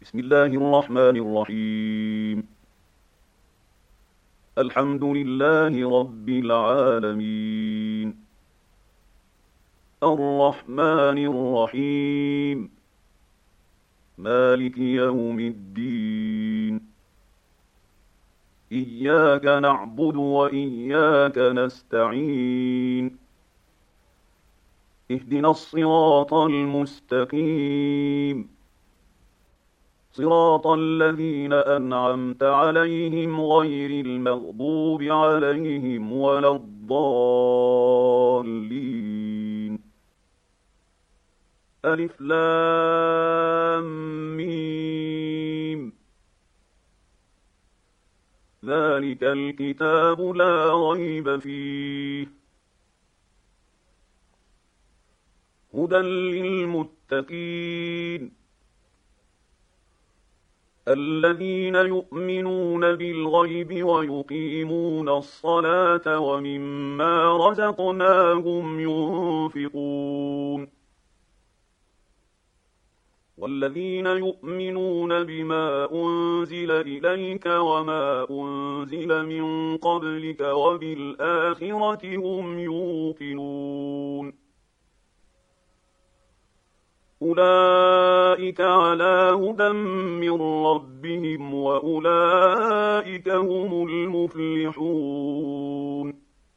بسم الله الرحمن الرحيم. الحمد لله رب العالمين، الرحمن الرحيم، مالك يوم الدين. إياك نعبد وإياك نستعين، اهدنا الصراط المستقيم، صراط الذين أنعمت عليهم غير المغضوب عليهم ولا الضالين. ألف لام ميم، ذلك الكتاب لا ريب فيه، هدى للمتقين الذين يؤمنون بالغيب ويقيمون الصلاة ومما رزقناهم ينفقون، والذين يؤمنون بما أنزل إليك وما أنزل من قبلك وبالآخرة هم يوقنون، أولئك على هدى من ربهم وأولئك هم المفلحون.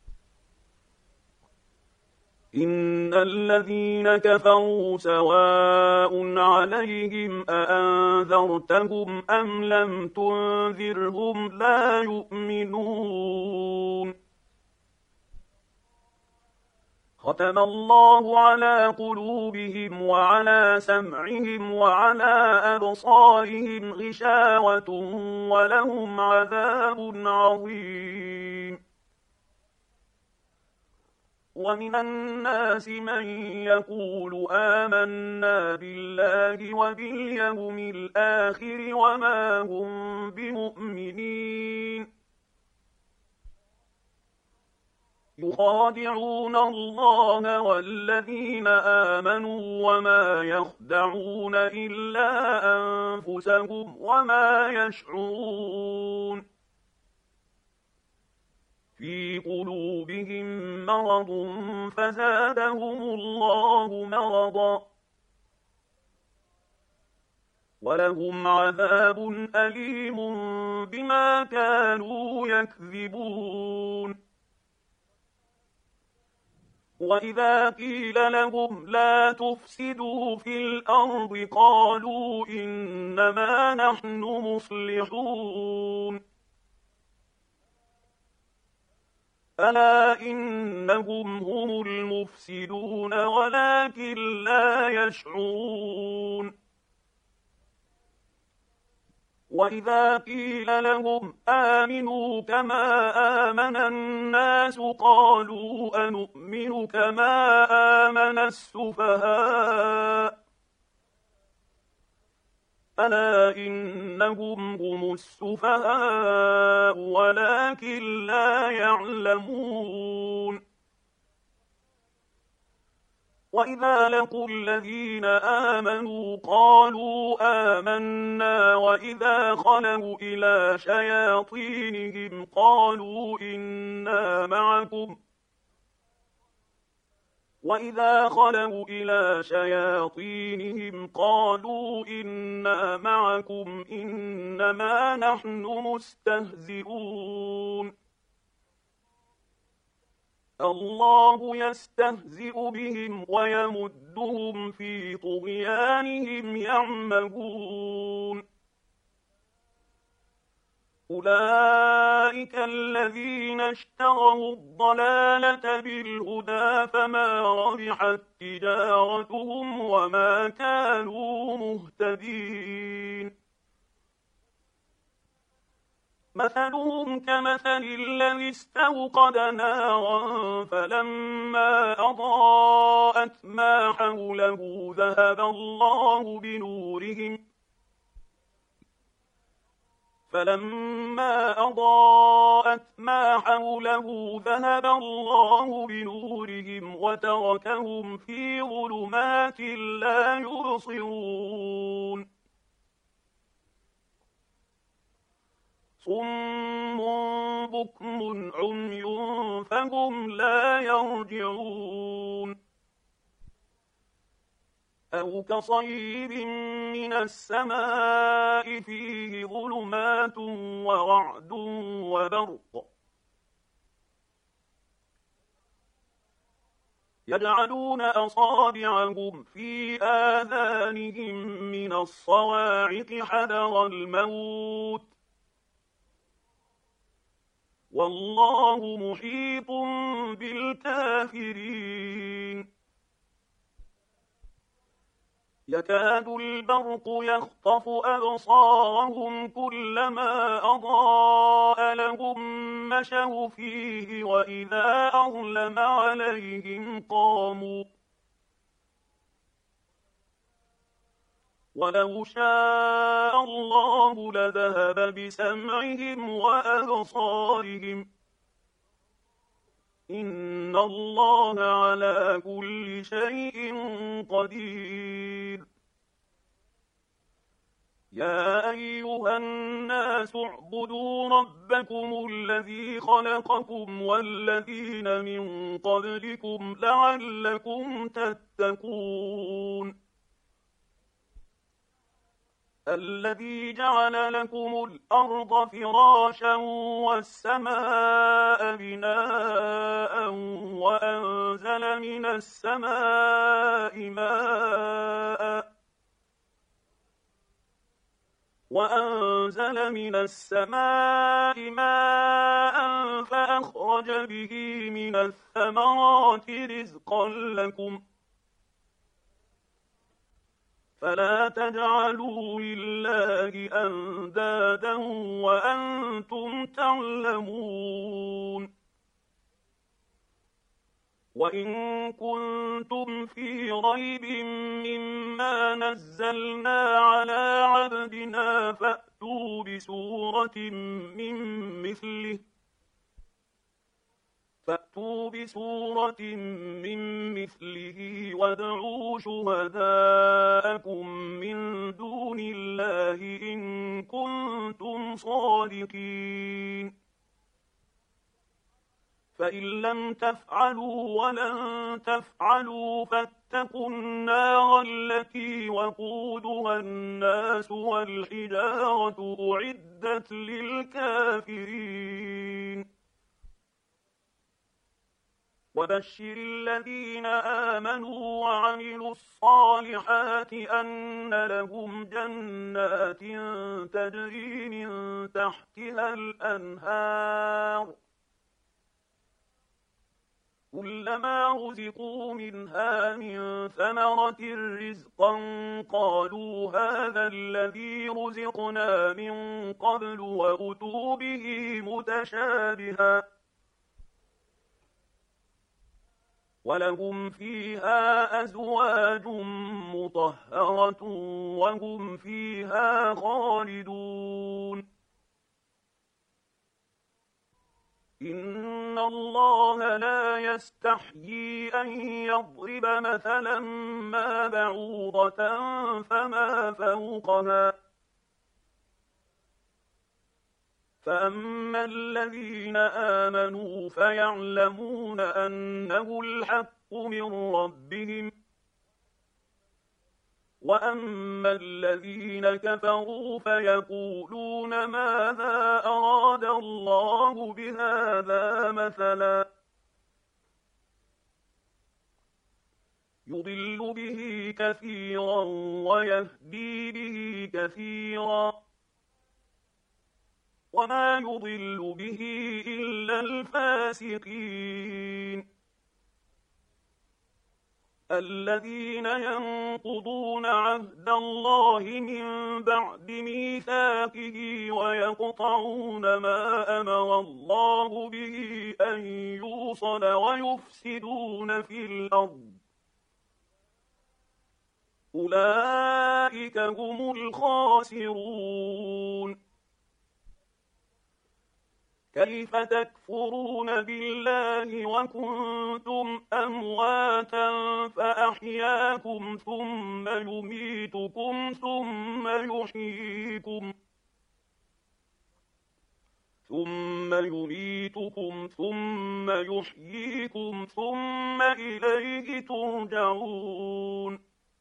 إن الذين كفروا سواء عليهم أأنذرتهم أم لم تنذرهم لا يؤمنون. ختم الله على قلوبهم وعلى سمعهم وعلى أبصارهم غشاوة ولهم عذاب عظيم. ومن الناس من يقول آمنا بالله وباليوم الآخر وما هم بمؤمنين، يخادعون الله والذين آمنوا وما يخدعون إلا أنفسهم وما يشعرون. في قلوبهم مرض فزادهم الله مرضا ولهم عذاب أليم بما كانوا يكذبون. وإذا قيل لهم لا تفسدوا في الأرض قالوا إنما نحن مصلحون. ألا إنهم هم المفسدون ولكن لا يشعرون. وإذا قيل لهم آمنوا كما آمن الناس قالوا أنؤمن كما آمن السفهاء. ألا إنهم هم السفهاء ولكن لا يعلمون. وإذا لقوا الذين آمنوا قالوا آمنا وإذا خلوا إلى شياطينهم قالوا إنا معكم إنما نحن مستهزئون. الله يستهزئ بهم ويمدهم في طغيانهم يعمهون. أولئك الذين اشتروا الضلالة بالهدى فما ربحت تجارتهم وما كانوا مهتدين. مثلهم كمثل الذي استوقد نارا فلما أضاءت ما حوله ذهب الله بنورهم وتركهم في ظلمات لا يبصرون. صم بكم عمي فهم لا يرجعون أو كصيب من السماء فيه ظلمات ورعد وبرق يجعلون أصابعهم في آذانهم من الصواعق حذر الموت والله محيط بالكافرين يكاد البرق يخطف أبصارهم كلما أضاء لهم مشوا فيه وإذا أظلم عليهم قاموا ولو شاء الله لذهب بسمعهم وأبصارهم إن الله على كل شيء قدير يا أيها الناس اعبدوا ربكم الذي خلقكم والذين من قبلكم لعلكم تتقون الذي جعل لكم الأرض فراشا والسماء بناء وأنزل من السماء ماء فأخرج به من الثمرات رزقا لكم فلا تجعلوا لله أندادا وأنتم تعلمون وإن كنتم في ريب مما نزلنا على عبدنا فأتوا بسورة من مثله وادعوا شهداءكم من دون الله إن كنتم صادقين فإن لم تفعلوا ولن تفعلوا فاتقوا النار التي وقودها الناس والحجارة أعدت للكافرين وبشر الذين آمنوا وعملوا الصالحات أن لهم جنات تجري من تحتها الأنهار كلما رزقوا منها من ثمرة رزقا قالوا هذا الذي رزقنا من قبل وأتوا به متشابها ولهم فيها أزواج مطهرة وهم فيها خالدون إن الله لا يستحيي أن يضرب مثلا ما بعوضة فما فوقها فأما الذين آمنوا فيعلمون أنه الحق من ربهم وأما الذين كفروا فيقولون ماذا أراد الله بهذا مثلا يضل به كثيرا ويهدي به كثيرا وما يضل به إلا الفاسقين الذين ينقضون عهد الله من بعد ميثاقه ويقطعون ما أمر الله به أن يوصل ويفسدون في الأرض أولئك هم الخاسرون كيف تكفرون بالله وكنتم أمواتا فأحياكم ثم يميتكم ثم يحييكم ثم يميتكم ثم يحييكم ثم إليه ترجعون.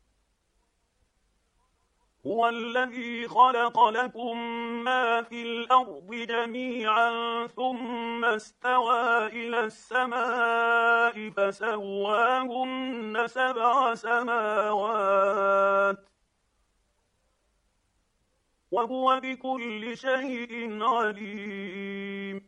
هو الذي خلق لكم ما في الأرض جميعا ثم استوى إلى السماء فسواهن 7 سماوات وهو بكل شيء عليم.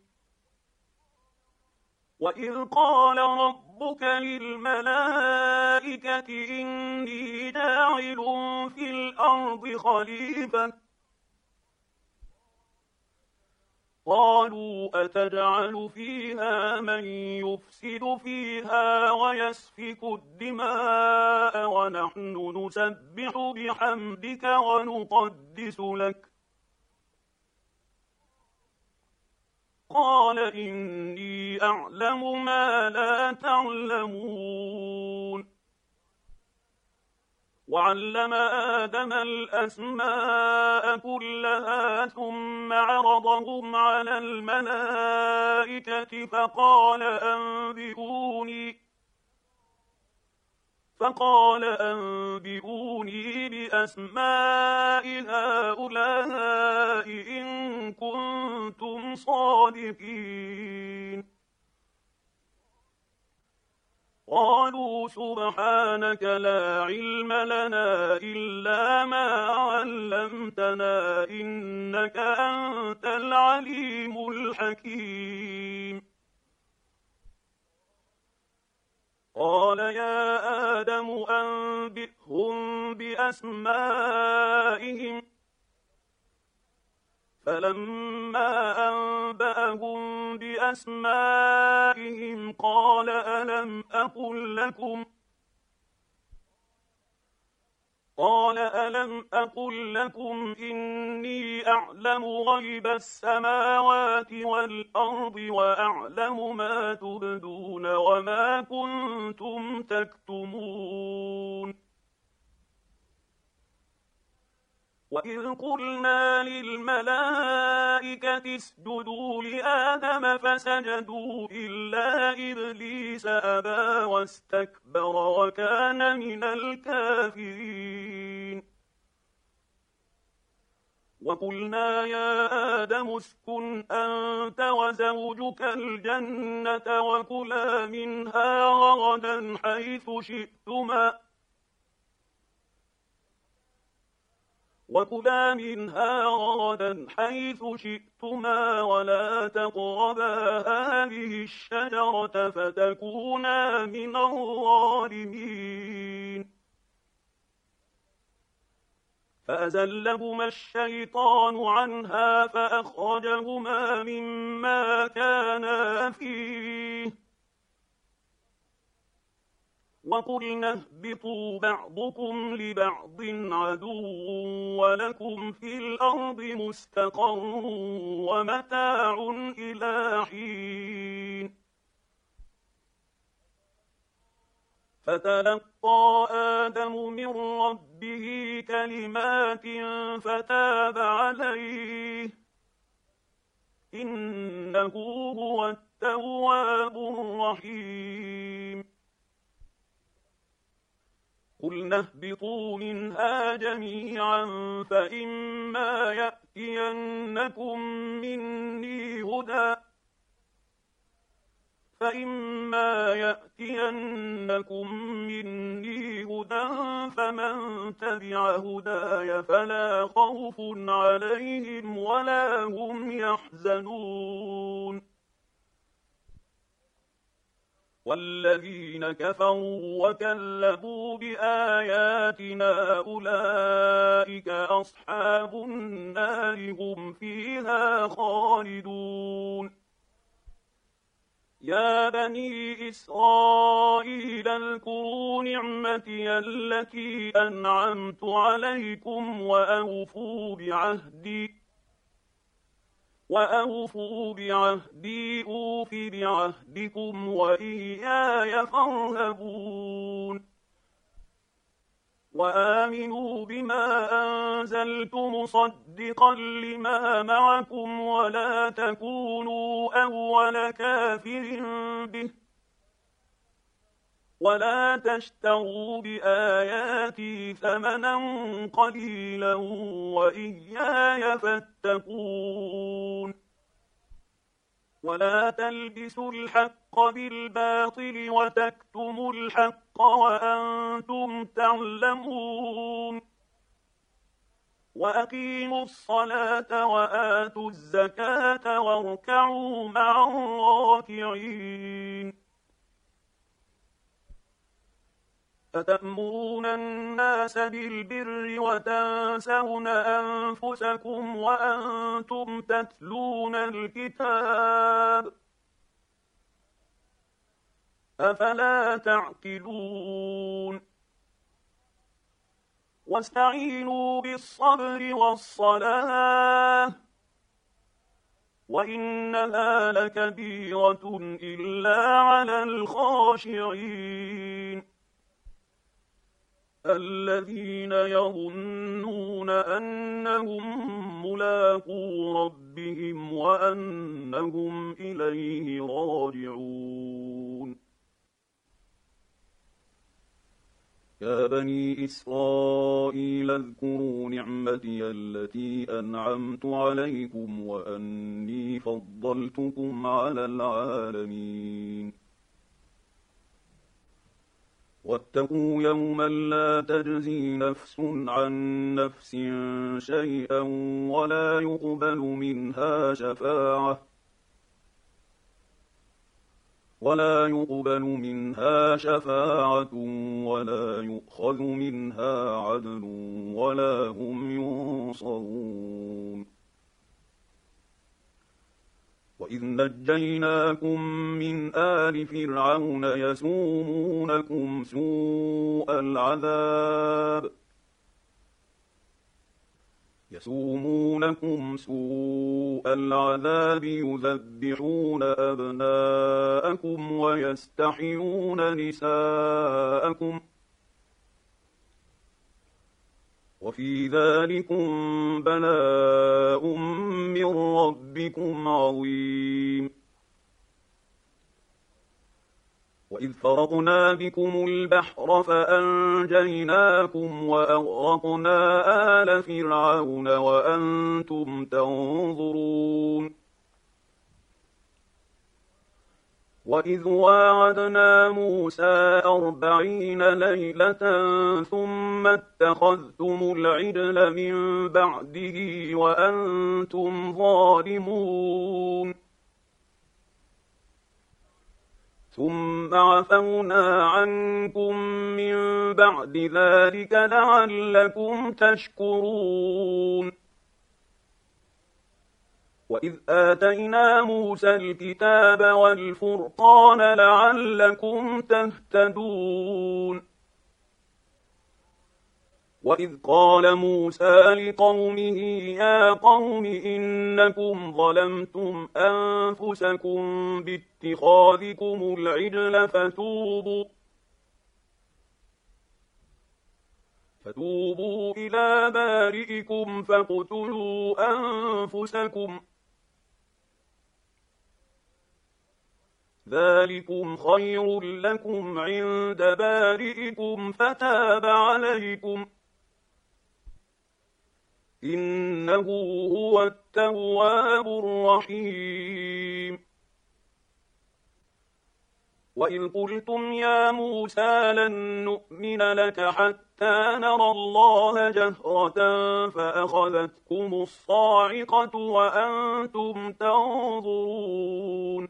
وإذ قال ربك للملائكة إني جاعل في الأرض خليفة قالوا أتجعل فيها من يفسد فيها ويسفك الدماء ونحن نسبح بحمدك ونقدس لك قال إني أعلم ما لا تعلمون. وعلم آدم الأسماء كلها ثم عرضهم على الملائكة فقال أنبئوني بأسماء هؤلاء إن كنتم صادقين. قالوا سبحانك لا علم لنا إلا ما علمتنا إنك أنت العليم الحكيم. قال يا آدم أنبئهم بأسمائهم فلما أنبأهم بأسمائهم قال ألم أقل لكم إني أعلم غيب السماوات والأرض وأعلم ما تبدون وما كنتم تكتمون. وإذ قلنا للملائكة اسجدوا لآدم فسجدوا إلا إبليس أبى واستكبر وكان من الكافرين. وقلنا يا آدم اسكن أنت وزوجك الجنة وكلا منها رغدا حيث شئتما ولا تقربا هذه الشجرة فتكونا من الظالمين. فأزلهما الشيطان عنها فأخرجهما مما كانا فيه وقلنا اهبطوا بعضكم لبعض عدو ولكم في الأرض مستقر ومتاع إلى حين. فتلقى آدم من ربه كلمات فتاب عليه إنه هو التواب الرحيم. قلنا اهبطوا منها جميعا فإما يأتينكم مني هدى فمن تبع هداي فلا خوف عليهم ولا هم يحزنون. والذين كفروا وكذبوا بآياتنا أولئك أصحاب النار هم فيها خالدون. يا بني إسرائيل اذكروا نعمتي التي أنعمت عليكم وأوفوا بعهدي أوف بعهدكم وإياي فارهبون. وآمنوا بما أنزلت مصدقا لما معكم ولا تكونوا أول كافر به ولا تشتروا بآياتي ثمنا قليلا وإياي فاتقون ولا تلبسوا الحق بالباطل وتكتموا الحق وأنتم تعلمون وأقيموا الصلاة وآتوا الزكاة واركعوا مع الراكعين أتأمرون الناس بالبر وتنسون أنفسكم وأنتم تتلون الكتاب أفلا تعقلون واستعينوا بالصبر والصلاة وإنها لكبيرة إلا على الخاشعين الذين يظنون أنهم ملاقو ربهم وأنهم إليه راجعون يا بني إسرائيل اذكروا نعمتي التي أنعمت عليكم وأني فضلتكم على العالمين واتقوا يوما لا تجزي نفس عن نفس شيئا ولا يقبل منها شفاعة ولا يؤخذ منها عدل ولا هم ينصرون وإذ نجيناكم من آل فرعون يسومونكم سوء العذاب يذبحون أبناءكم ويستحيون نساءكم وفي ذلكم بلاء من ربكم عظيم وإذ فرقنا بكم البحر فأنجيناكم وأغرقنا آل فرعون وأنتم تنظرون وإذ واعدنا موسى 40 ليلة ثم اتخذتم العجل من بعده وأنتم ظالمون ثم عفونا عنكم من بعد ذلك لعلكم تشكرون وإذ آتينا موسى الكتاب والفرقان لعلكم تهتدون وإذ قال موسى لقومه يا قوم إنكم ظلمتم أنفسكم باتخاذكم العجل فتوبوا إلى بارئكم فاقتلوا أنفسكم ذلكم خير لكم عند بارئكم فتاب عليكم إنه هو التواب الرحيم وإذ قلتم يا موسى لن نؤمن لك حتى نرى الله جهرة فأخذتكم الصاعقة وأنتم تنظرون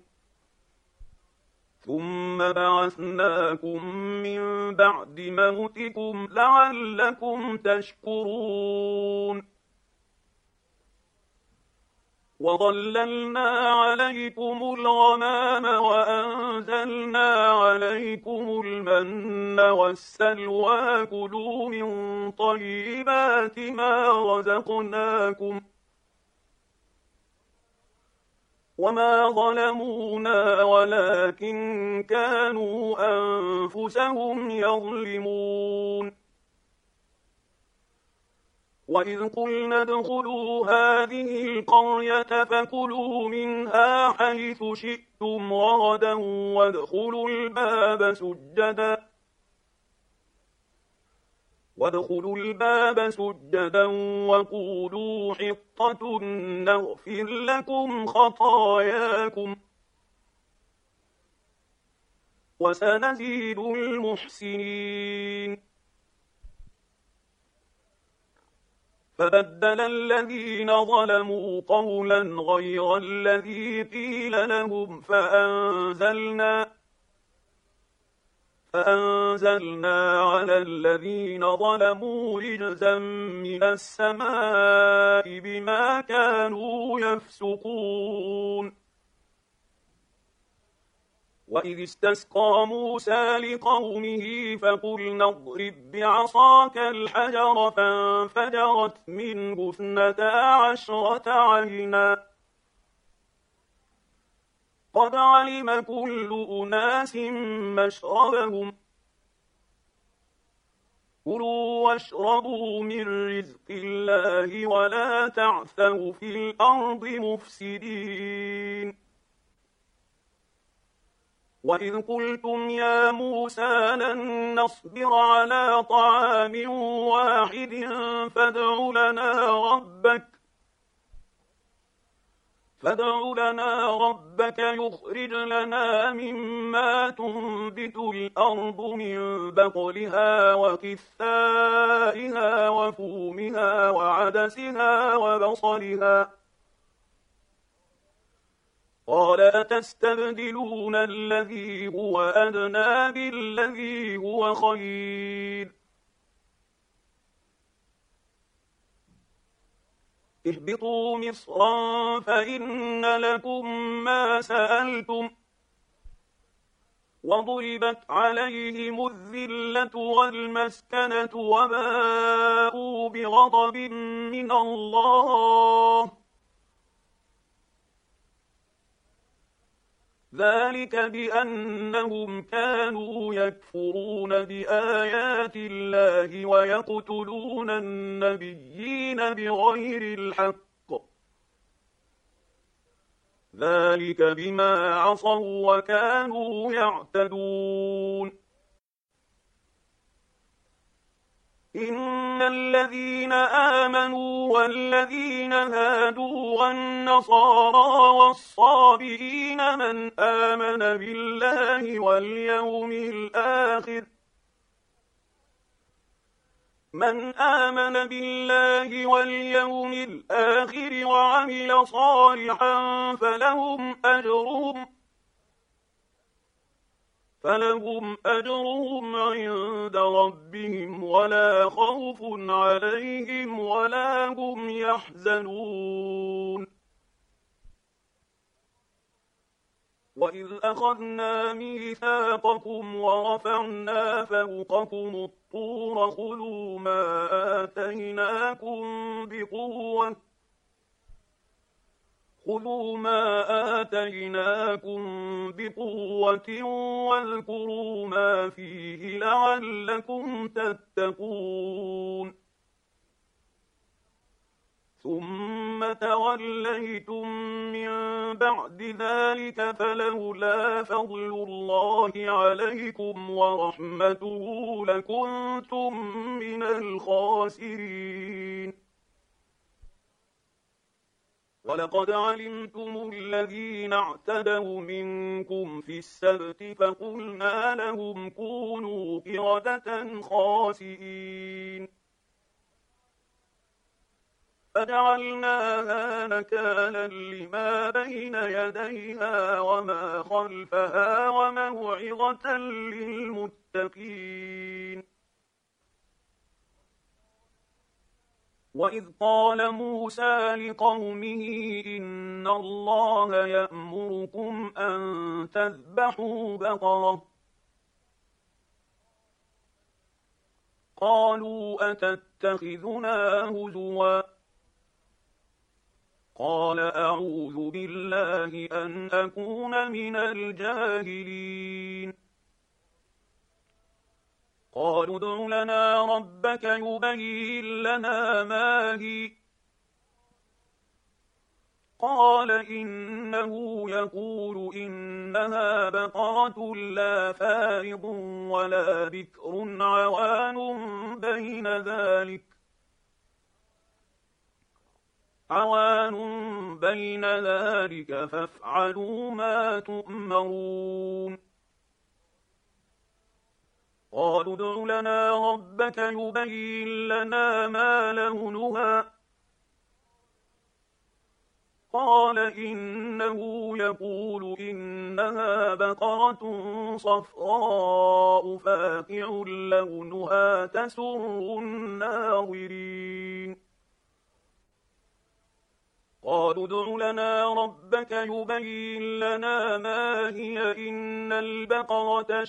ثم بعثناكم من بعد موتكم لعلكم تشكرون وظللنا عليكم الغمام وأنزلنا عليكم المن والسلوى كلوا من طيبات ما رزقناكم وما ظلمونا ولكن كانوا أنفسهم يظلمون وإذ قلنا ادخلوا هذه القرية فكلوا منها حيث شئتم رغدا وادخلوا الباب سجدا وقولوا حطة نغفر لكم خطاياكم وسنزيد المحسنين. فبدل الذين ظلموا قولا غير الذي قيل لهم فأنزلنا على الذين ظلموا رجزا من السماء بما كانوا يفسقون. وإذ استسقى موسى لقومه فقلنا اضرب بعصاك الحجر فانفجرت منه 12 عينا قد علم كل أناس مشربهم كلوا واشربوا من رزق الله ولا تعثوا في الأرض مفسدين. وإذ قلتم يا موسى لن نصبر على طعام واحد فادع لنا ربك يخرج لنا مما تنبت الأرض من بقلها وقثائها وفومها وعدسها وبصلها قال أتستبدلون الذي هو أدنى بالذي هو خير اهبطوا مصرا فإن لكم ما سألتم وضربت عليهم الذلة والمسكنة وباءوا بغضب من الله ذلك بأنهم كانوا يكفرون بآيات الله ويقتلون النبيين بغير الحق ذلك بما عصوا وكانوا يعتدون. إن الذين آمنوا والذين هادوا والنصارى والصابئين من آمن بالله واليوم الآخر وعمل صالحا فلهم أجرهم عند ربهم ولا خوف عليهم ولا هم يحزنون. وإذ أخذنا ميثاقكم ورفعنا فوقكم الطور خذوا ما آتيناكم بقوة واذكروا ما فيه لعلكم تتقون. ثم توليتم من بعد ذلك فلولا فضل الله عليكم ورحمته لكنتم من الخاسرين. ولقد علمتم الذين اعتدوا منكم في السبت فقلنا لهم كونوا قردة خاسئين فجعلناها نكالا لما بين يديها وما خلفها وموعظة للمتقين. وإذ قال موسى لقومه إن الله يأمركم أن تذبحوا بقرة قالوا أتتخذنا هزوا قال أعوذ بالله أن أكون من الجاهلين قالوا ادع لنا ربك يبين لنا ما هي. قال إنه يقول إنها بقرة لا فارض ولا بكر عوان بين ذلك فافعلوا ما تؤمرون. قالوا ادع لنا ربك يبين لنا ما لونها. قال إنه يقول إنها بقرة صفراء فاقع لونها تسر الناظرين. قالوا ادع لنا ربك يبين لنا ما هي إن البقرة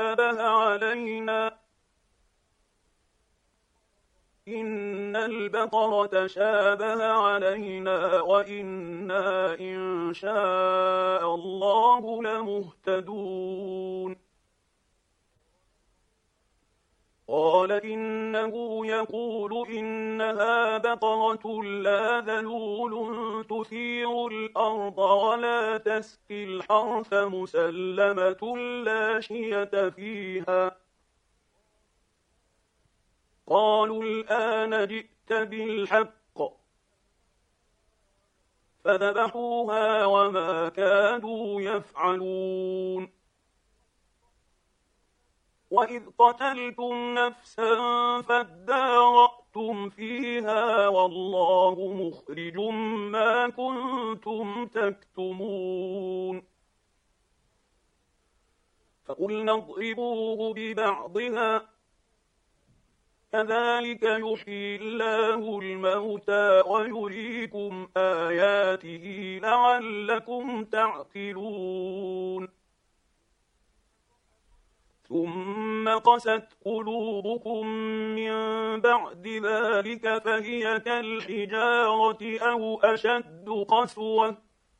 شابه علينا وإنا إن شاء الله لمهتدون. قال إنه يقول إنها بقرة لا ذلول تثير الأرض ولا تسقي الحرث مسلمة لا شية فيها. قالوا الآن جئت بالحق فذبحوها وما كادوا يفعلون. وإذ قتلتم نفسا فادارأتم فيها والله مخرج ما كنتم تكتمون. فقلنا اضربوه ببعضها كذلك يحيي الله الموتى ويريكم آياته لعلكم تعقلون. ثم قست قلوبكم من بعد ذلك فهي كالحجارة أو أشد قسوة.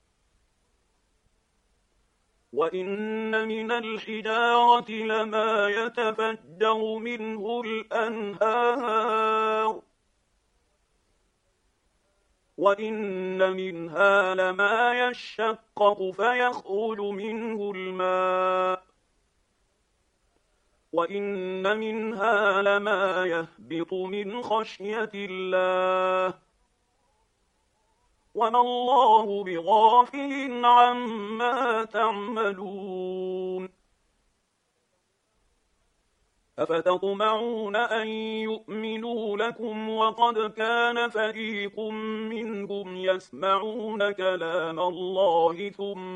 وإن من الحجارة لما يتفجر منه الأنهار وإن منها لما يشقق فيخرج منه الماء وإن منها لما يهبط من خشية الله وما الله بغافل عما تعملون. أفتطمعون أن يؤمنوا لكم وقد كان فريق منهم يسمعون كلام الله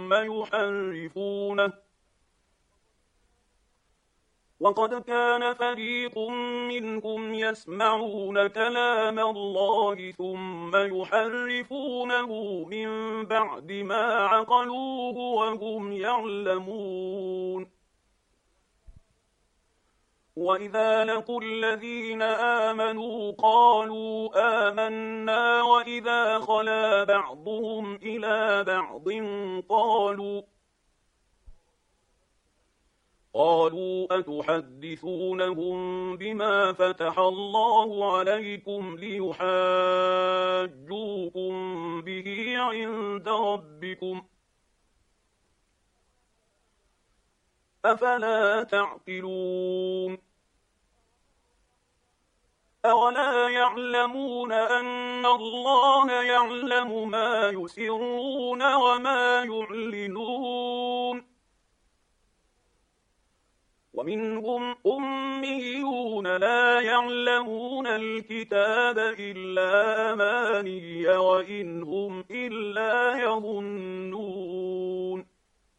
ثم يحرفونه من بعد ما عقلوه وهم يعلمون. وإذا لقوا الذين آمنوا قالوا آمنا وإذا خلا بعضهم إلى بعض قالوا أتحدثونهم بما فتح الله عليكم ليحاجوكم به عند ربكم أفلا تعقلون. أولا يعلمون أن الله يعلم ما يسرون وما يعلنون. ومنهم أميون لا يعلمون الكتاب إلا أماني وإن هم إلا يظنون.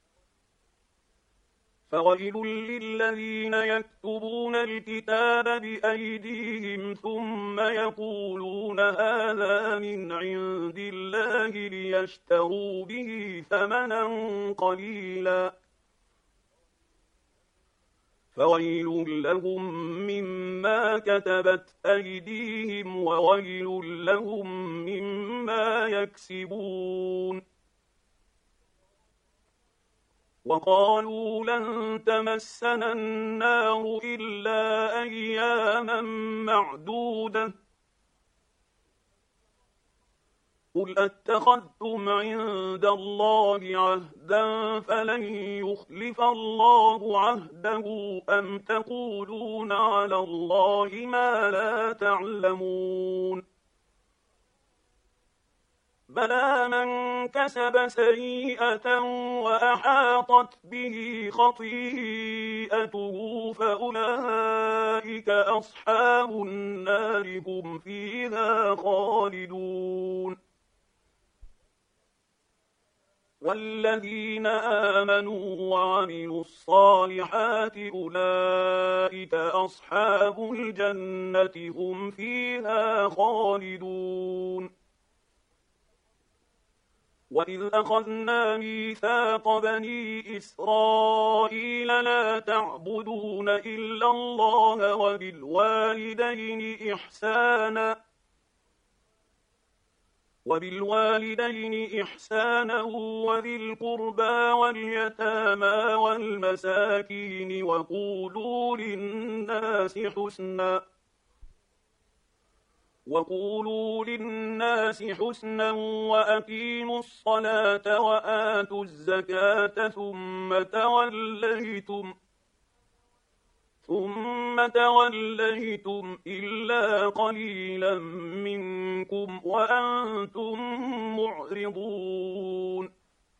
فويل للذين يكتبون الكتاب بأيديهم ثم يقولون هذا من عند الله ليشتروا به ثمنا قليلا فويل لهم مما كتبت أيديهم وويل لهم مما يكسبون. وقالوا لن تمسنا النار إلا أياما معدودة قل أتخذتم عند الله عهدا فلن يخلف الله عهده أم تقولون على الله ما لا تعلمون بلى من كسب سيئة وأحاطت به خطيئته فأولئك أصحاب النار هم فيها خالدون والذين آمنوا وعملوا الصالحات أولئك أصحاب الجنة هم فيها خالدون وإذ أخذنا ميثاق بني إسرائيل لا تعبدون إلا الله وبالوالدين إحسانا وذي القربى واليتامى والمساكين وقولوا للناس حسنا وأقيموا الصلاة وآتوا الزكاة ثم توليتم إلا قليلا منكم وأنتم معرضون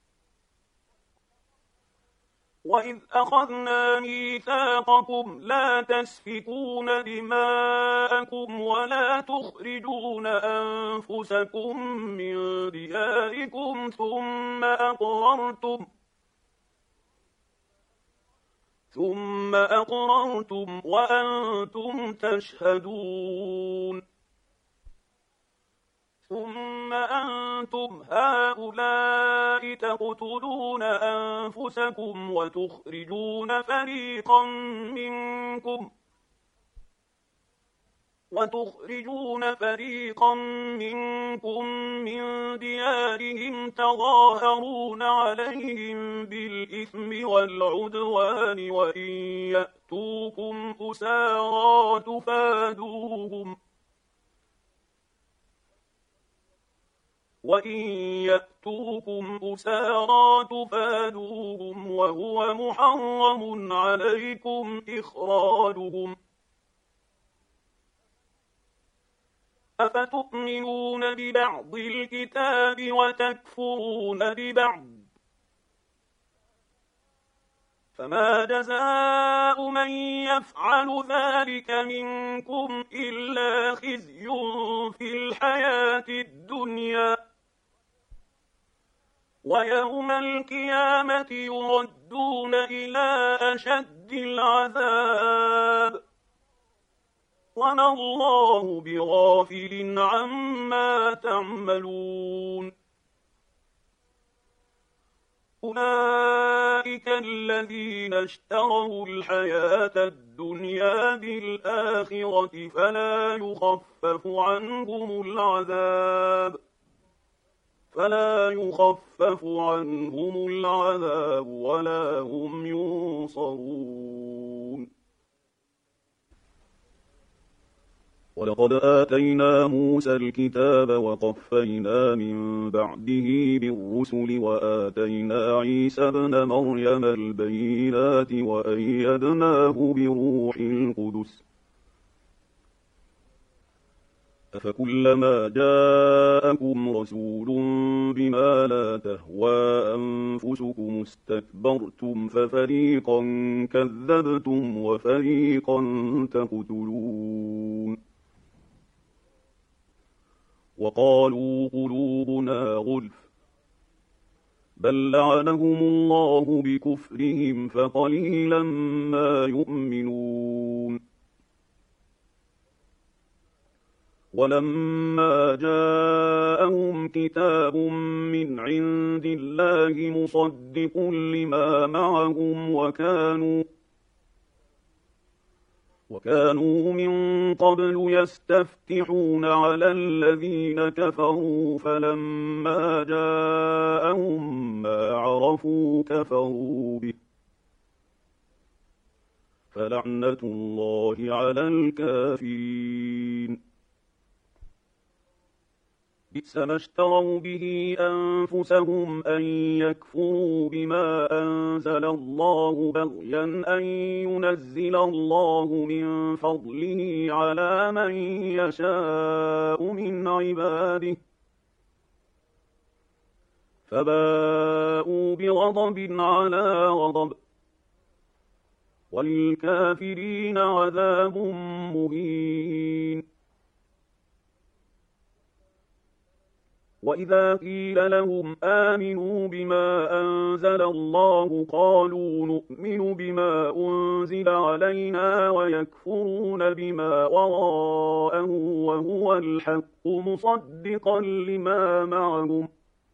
وإذ أخذنا ميثاقكم لا تسفكون دماءكم ولا تخرجون أنفسكم من دياركم ثم أقررتم وأنتم تشهدون ثم أنتم هؤلاء تقتلون أنفسكم وتخرجون فريقا منكم من ديارهم تظاهرون عليهم بالإثم والعدوان وإن يأتوكم أسارى تفادوهم وهو محرم عليكم إخراجهم أفتؤمنون ببعض الكتاب وتكفرون ببعض فما جزاء من يفعل ذلك منكم إلا خزي في الحياة الدنيا ويوم القيامة يردون إلى أشد العذاب وما الله بغافل عما تعملون أولئك الذين اشتروا الحياة الدنيا بالآخرة فلا يخفف عنهم العذاب ولا هم ينصرون ولقد آتينا موسى الكتاب وقفينا من بعده بالرسل وآتينا عيسى ابن مريم البينات وأيدناه بروح القدس أفكلما جاءكم رسول بما لا تهوى أنفسكم استكبرتم ففريقا كذبتم وفريقا تقتلون وقالوا قلوبنا غلف بل لعنهم الله بكفرهم فقليلا ما يؤمنون ولما جاءهم كتاب من عند الله مصدق لما معهم وكانوا من قبل يستفتحون على الذين كفروا فلما جاءهم ما عرفوا كفروا به فلعنة الله على الكافرين. بئس ما اشتروا به أنفسهم أن يكفروا بما أنزل الله بغيا أن ينزل الله من فضله على من يشاء من عباده فباءوا بغضب على غضب وللكافرين عذاب مهين. وإذا قيل لهم آمنوا بما أنزل الله قالوا نؤمن بما أنزل علينا ويكفرون بما وراءه وهو الحق مصدقا لما معهم.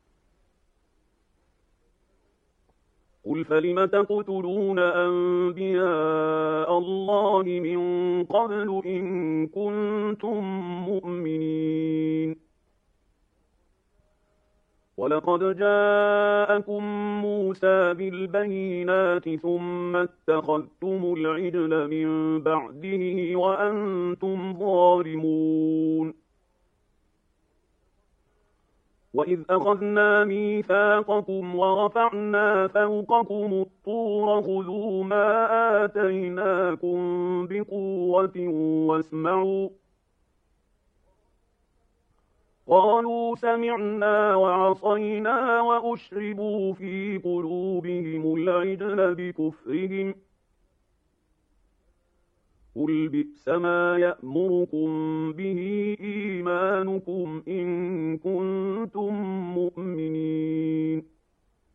قل فلم تقتلون أنبياء الله من قبل إن كنتم مؤمنين. ولقد جاءكم موسى بالبينات ثم اتخذتم العجل من بعده وأنتم ظالمون. وإذ أخذنا ميثاقكم ورفعنا فوقكم الطور خذوا ما آتيناكم بقوة واسمعوا قالوا سمعنا وعصينا وأشربوا في قلوبهم العجل بكفرهم قل بئس ما يأمركم به إيمانكم إن كنتم مؤمنين.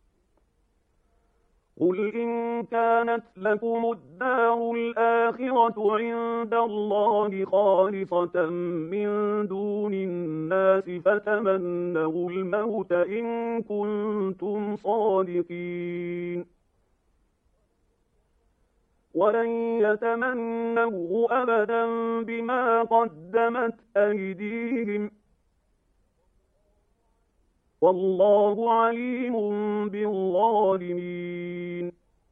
قل إن كانت لكم الدار الآخرة عند الله خالصة من دون الناس فتمنوا الموت إن كنتم صادقين ولن يتمنوه أبدا بما قدمت أيديهم والله عليم بالظالمين.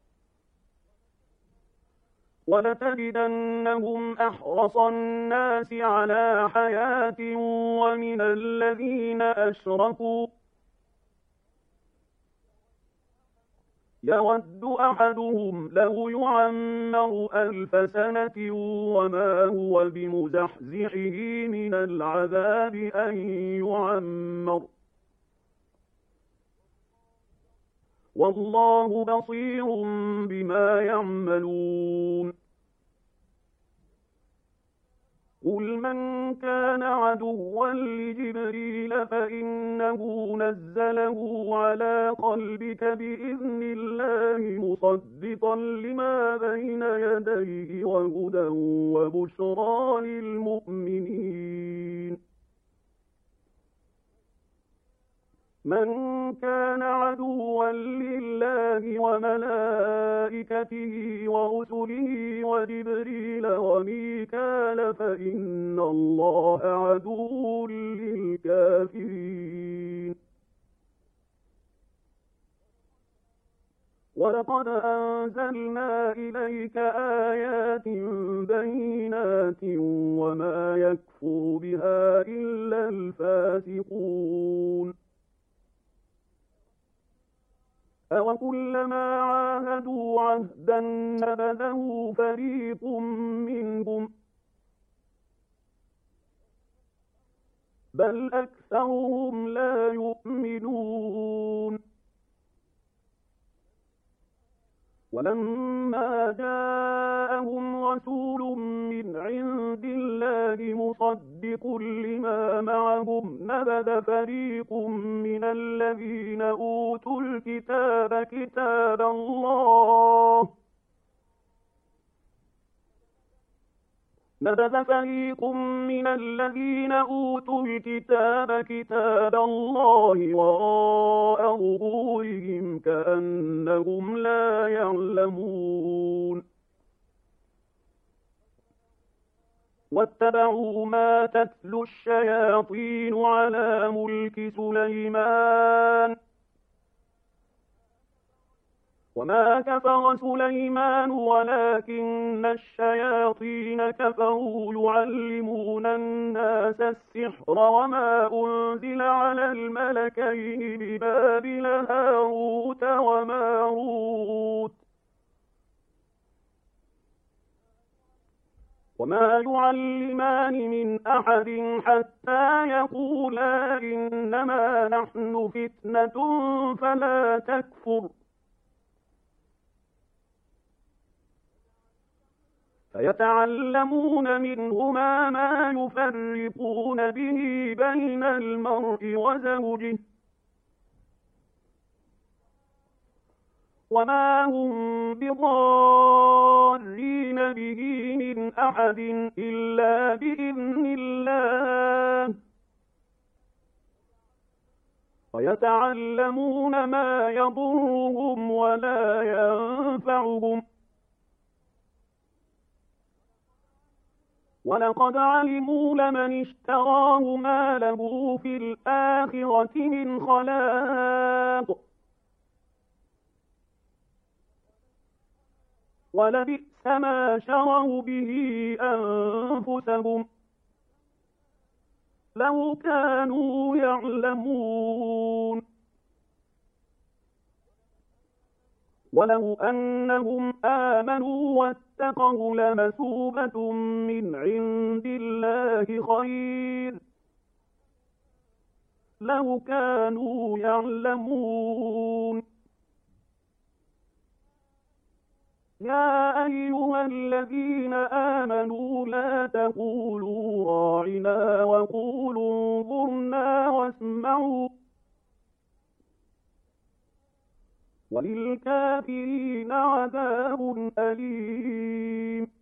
ولتجدنهم أحرص الناس على حياة ومن الذين أشركوا يود أحدهم لو يعمر 1000 سنة وما هو بمزحزحه من العذاب أن يعمر والله بصير بما يعملون. قل من كان عدوا لجبريل فإنه نزله على قلبك بإذن الله مصدقا لما بين يديه وهدى وبشرى للمؤمنين. من كان عدوا لله وملائكته ورسله وجبريل وميكال فإن الله عدو للكافرين. ولقد أنزلنا إليك آيات بينات وما يكفر بها إلا الفاسقون. أوكلما عاهدوا عهدا نبذه فريق منهم بل أكثرهم لا يؤمنون. ولما جاءهم رسول من عند الله مصدق لما معهم نبذ فريق من الذين أوتوا الكتاب كتاب الله نبذ فريق من الذين أوتوا الكتاب كتاب الله وراء ظهورهم كأنهم لا يعلمون. واتبعوا ما تتلو الشياطين على ملك سليمان وما كفر سليمان ولكن الشياطين كفروا يعلمون الناس السحر وما أنزل على الملكين ببابل هاروت وماروت وما يعلمان من أحد حتى يقولا إنما نحن فتنة فلا تكفر فيتعلمون منهما ما يفرقون به بين المرء وزوجه وما هم بضارين به من أحد إلا بإذن الله ويتعلمون ما يضرهم ولا ينفعهم ولقد علموا لمن اشتراه ما له في الآخرة من خلاق ولبئس ما شروا به أنفسهم لو كانوا يعلمون ولو أنهم آمنوا واتقوا لمثوبة من عند الله خير لو كانوا يعلمون يا أيها الذين آمنوا لا تقولوا راعنا وقولوا انظرنا واسمعوا وللكافرين عذاب أليم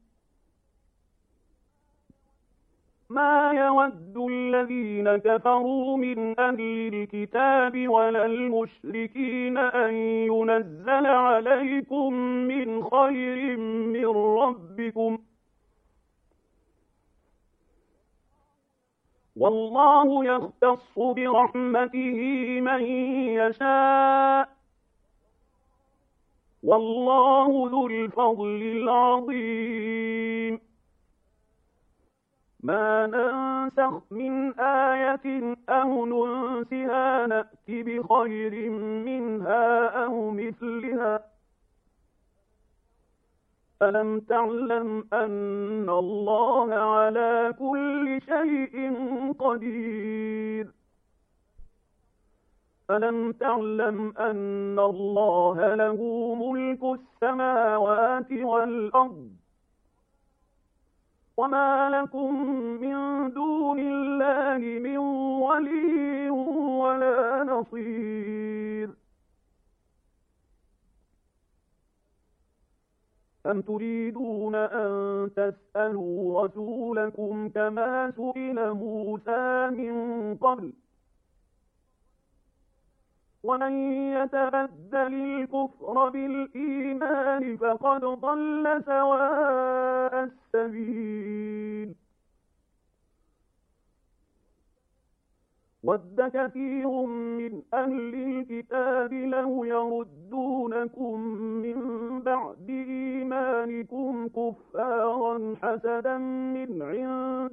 ما يود الذين كفروا من أهل الكتاب ولا المشركين أن ينزل عليكم من خير من ربكم والله يختص برحمته من يشاء والله ذو الفضل العظيم ما ننسخ من آية أو ننسها نأت بخير منها أو مثلها ألم تعلم أن الله على كل شيء قدير ألم تعلم أن الله له ملك السماوات والأرض وما لكم من دون الله من ولي ولا نصير أم تريدون أن تسألوا رسولكم كما سئل موسى من قبل ومن يتبدل الكفر بالإيمان فقد ضل سواء السبيل ود كثير من أهل الكتاب لو يردونكم من بعد إيمانكم كفارا حسدا من عند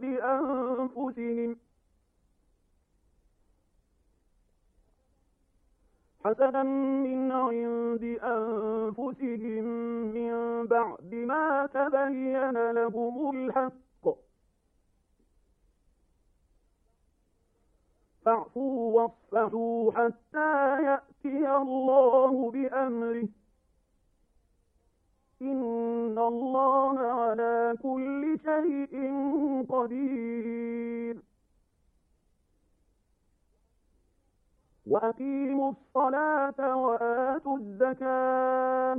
أنفسهم من بعد ما تبين لهم الحق فاعفوا واصفحوا حتى يأتي الله بأمره إن الله على كل شيء قدير وأقيموا الصلاة وآتوا الزكاة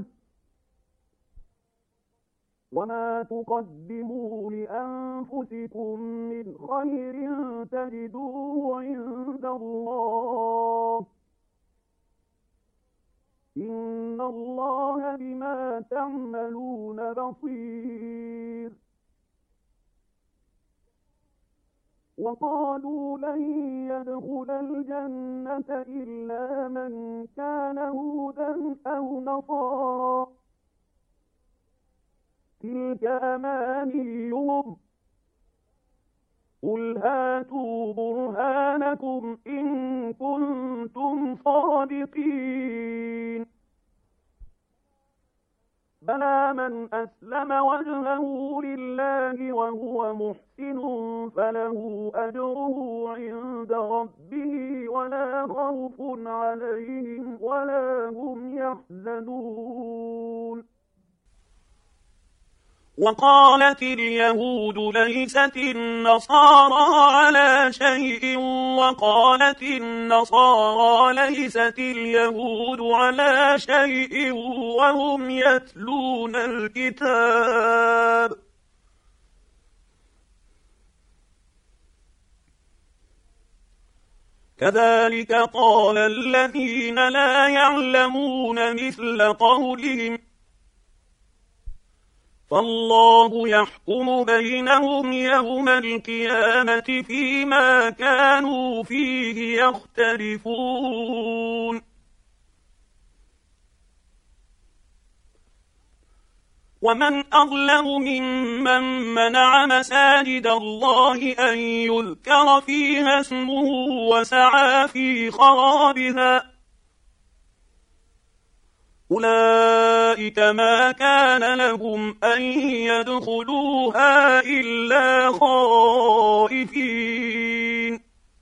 وما تقدموا لأنفسكم من خير تجدوه عند الله إن الله بما تعملون بصير وقالوا لن يدخل الجنة إلا من كان هودا أو نصارى تلك أمانيهم قل هاتوا برهانكم إن كنتم صادقين بلى من أسلم وجهه لله وهو محسن فله أجره عند ربه ولا خوف عليهم ولا هم يحزنون وقالت اليهود ليست النصارى على شيء وقالت النصارى ليست اليهود على شيء وهم يتلون الكتاب كذلك قال الذين لا يعلمون مثل قولهم فالله يحكم بينهم يوم القيامة فيما كانوا فيه يختلفون ومن أظلم ممن منع مساجد الله أن يذكر فيها اسمه وسعى في خرابها أولئك ما كان لهم أن يدخلوها إلا خائفين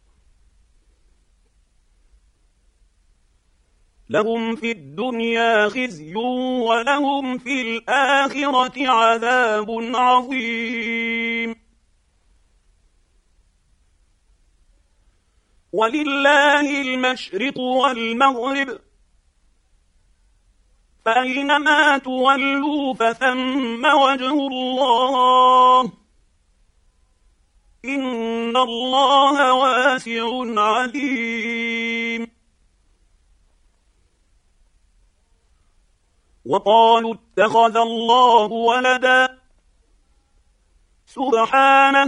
لهم في الدنيا خزي ولهم في الآخرة عذاب عظيم ولله المشرق والمغرب فأينما تولوا فثم وجه الله إن الله واسع عليم وقالوا اتخذ الله ولدا سبحانه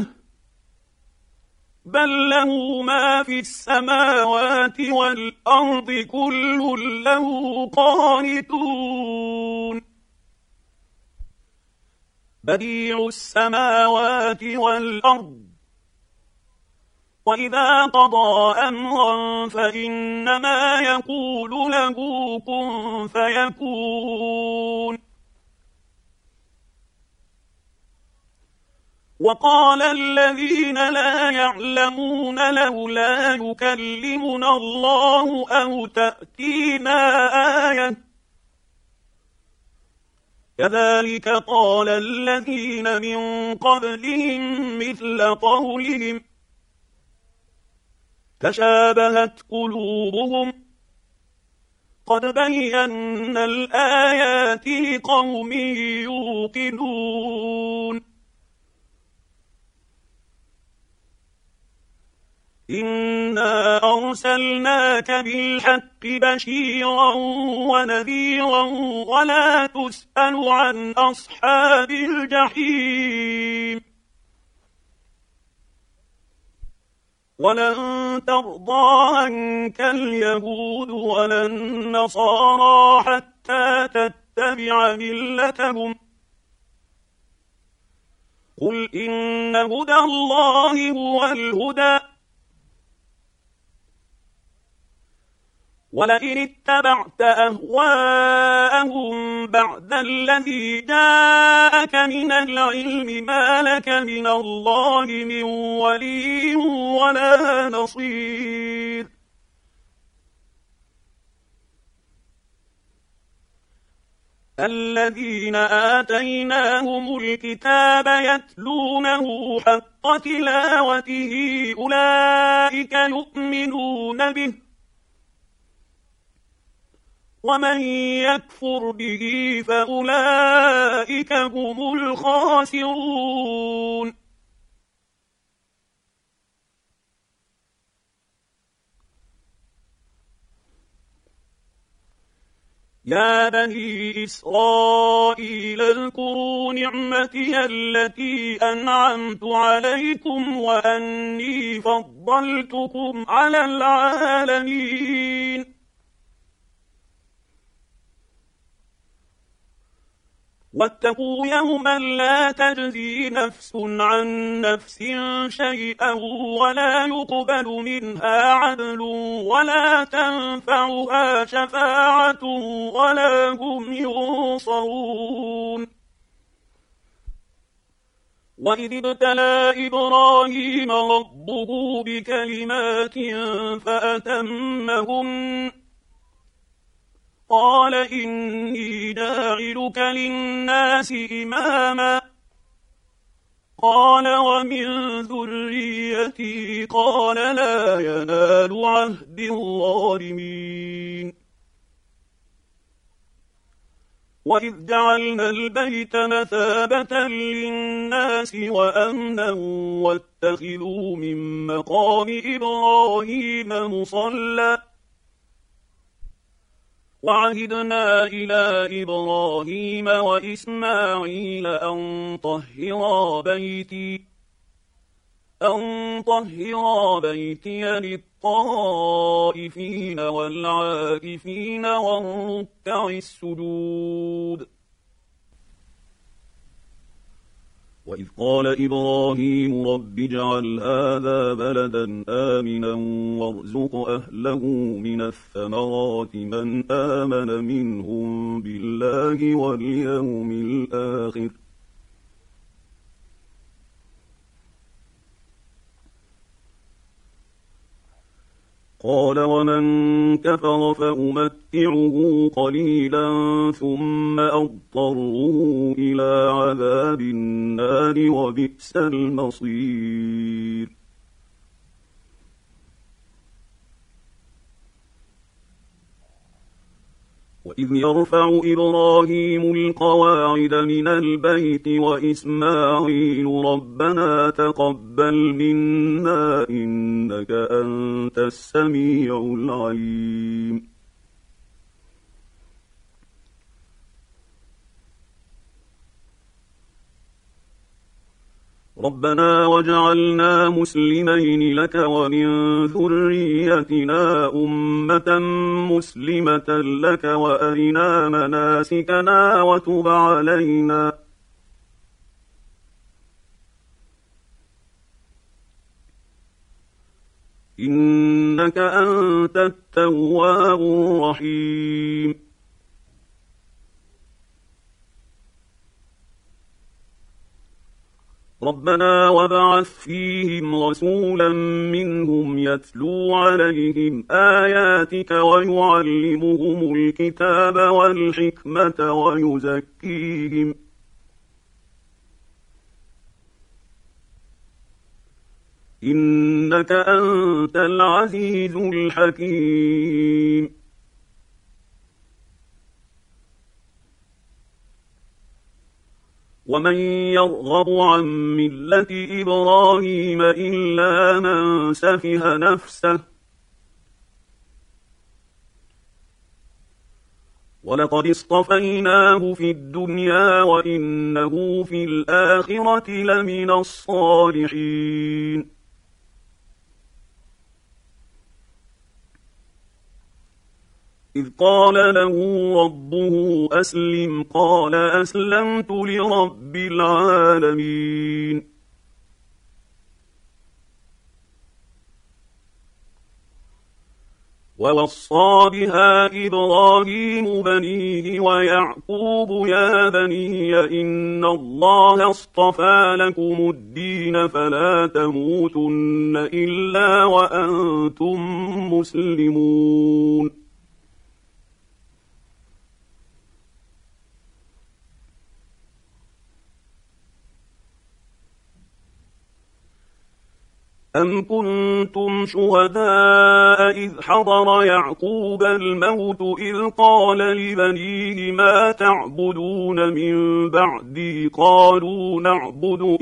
بل له ما في السماوات والأرض كل له قانتون بديع السماوات والأرض وإذا قضى أمرا فإنما يقول له كن فيكون وقال الذين لا يعلمون لولا يكلمنا الله أو تأتينا آية كذلك قال الذين من قبلهم مثل قولهم تشابهت قلوبهم قد بينا الآيات لقوم يوقنون إنا أرسلناك بالحق بشيرا ونذيرا ولا تسأل عن أصحاب الجحيم ولن ترضى عنك اليهود ولا النصارى حتى تتبع ملتهم قل إن هدى الله هو الهدى ولئن اتبعت أهواءهم بعد الذي جاءك من العلم ما لك من الله من ولي ولا نصير الذين آتيناهم الكتاب يتلونه حق تلاوته أولئك يؤمنون به ومن يكفر به فأولئك هم الخاسرون يا بني إسرائيل اذكروا نعمتي التي أنعمت عليكم وأني فضلتكم على العالمين واتقوا يوما لا تجزي نفس عن نفس شيئا ولا يقبل منها عدل ولا تنفعها شفاعة ولا هم ينصرون وإذ ابتلى إبراهيم ربه بكلمات فأتمهن قال إني جاعلك للناس إماما قال ومن ذريتي قال لا ينال عهد الظالمين وإذ جعلنا البيت مثابة للناس وأمنا واتخذوا من مقام إبراهيم مصلى وعهدنا إلى إبراهيم وإسماعيل أن طهرا بيتي للطائفين والعاكفين والركع السجود وإذ قال إبراهيم رب اجعل هذا بلدا آمنا وارزق أهله من الثمرات من آمن منهم بالله واليوم الآخر قال ومن كفر فأمتعه قليلا ثم أضطره إلى عذاب النار وبئس المصير وإذ يرفع إبراهيم القواعد من البيت وإسماعيل ربنا تقبل منا إنك أنت السميع العليم ربنا واجعلنا مسلمين لك ومن ذريتنا أمة مسلمة لك وأرنا مناسكنا وتب علينا إنك أنت التواب الرحيم ربنا وابعث فيهم رسولا منهم يتلو عليهم آياتك ويعلمهم الكتاب والحكمة ويزكيهم إنك أنت العزيز الحكيم ومن يرغب عن ملة إبراهيم إلا من سفه نفسه ولقد اصطفيناه في الدنيا وإنه في الآخرة لمن الصالحين إذ قال له ربه أسلم قال أسلمت لرب العالمين ووصى بها إبراهيم بنيه ويعقوب يا بني إن الله اصطفى لكم الدين فلا تموتن إلا وأنتم مسلمون أم كنتم شهداء إذ حضر يعقوب الموت إذ قال لبنيه ما تعبدون من بعدي قالوا نعبد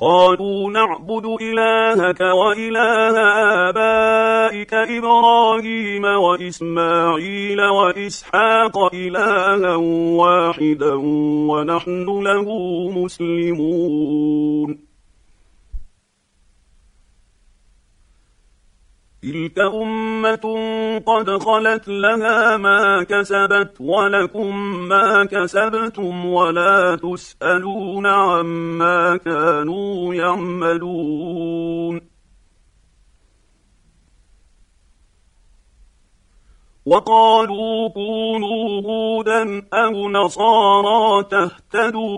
قالوا نعبد إلهك وإله آبائك إبراهيم وإسماعيل وإسحاق إلها واحدا ونحن له مسلمون. تلك أمة قد خلت لها ما كسبت ولكم ما كسبتم ولا تسألون عما كانوا يعملون. وقالوا كونوا هودا أو نصارى تهتدوا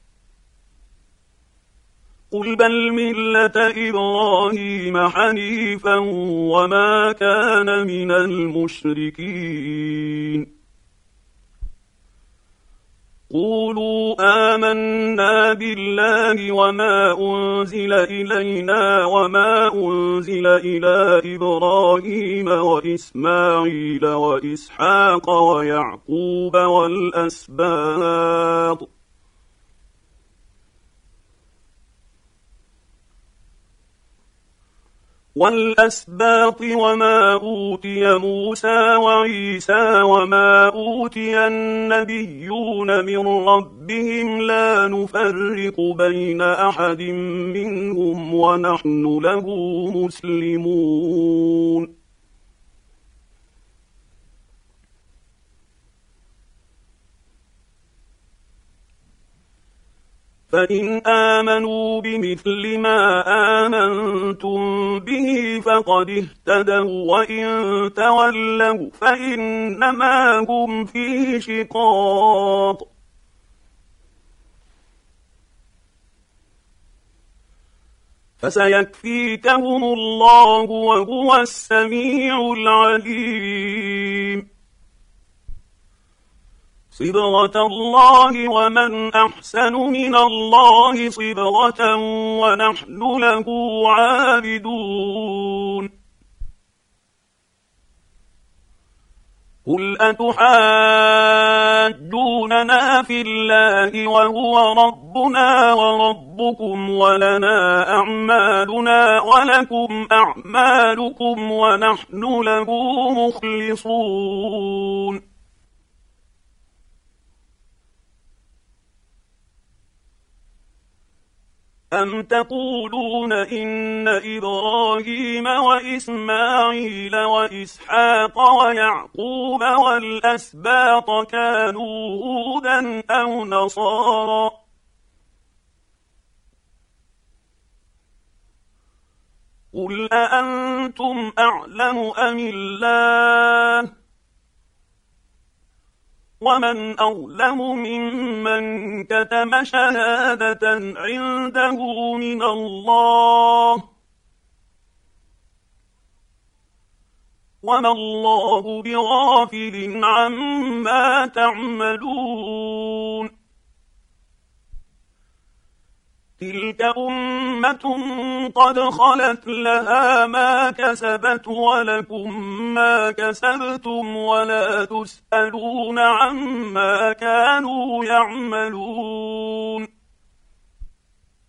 قل بل ملة إبراهيم حنيفا وما كان من المشركين. قولوا آمنا بالله وما أنزل إلينا وما أنزل إلى إبراهيم وإسماعيل وإسحاق ويعقوب والأسباط وما أوتي موسى وعيسى وما أوتي النبيون من ربهم لا نفرق بين أحد منهم ونحن له مسلمون. فإن آمنوا بمثل ما آمنتم به فقد اهتدوا وإن تولوا فإنما هم في شقاق. فسيكفيكهم الله وهو السميع العليم. صبغة الله ومن أحسن من الله صبغة ونحن له عابدون. قل أتحاجوننا في الله وهو ربنا وربكم ولنا أعمالنا ولكم أعمالكم ونحن له مخلصون. أم تقولون إن إبراهيم وإسماعيل وإسحاق ويعقوب والأسباط كانوا هودا أو نصارى قل أأنتم أعلم أم الله ومن أظلم ممن كتم شهادة عنده من الله وما الله بغافل عما تعملون. تلك أمة قد خلت لها ما كسبت ولكم ما كسبتم ولا تسألون عما كانوا يعملون.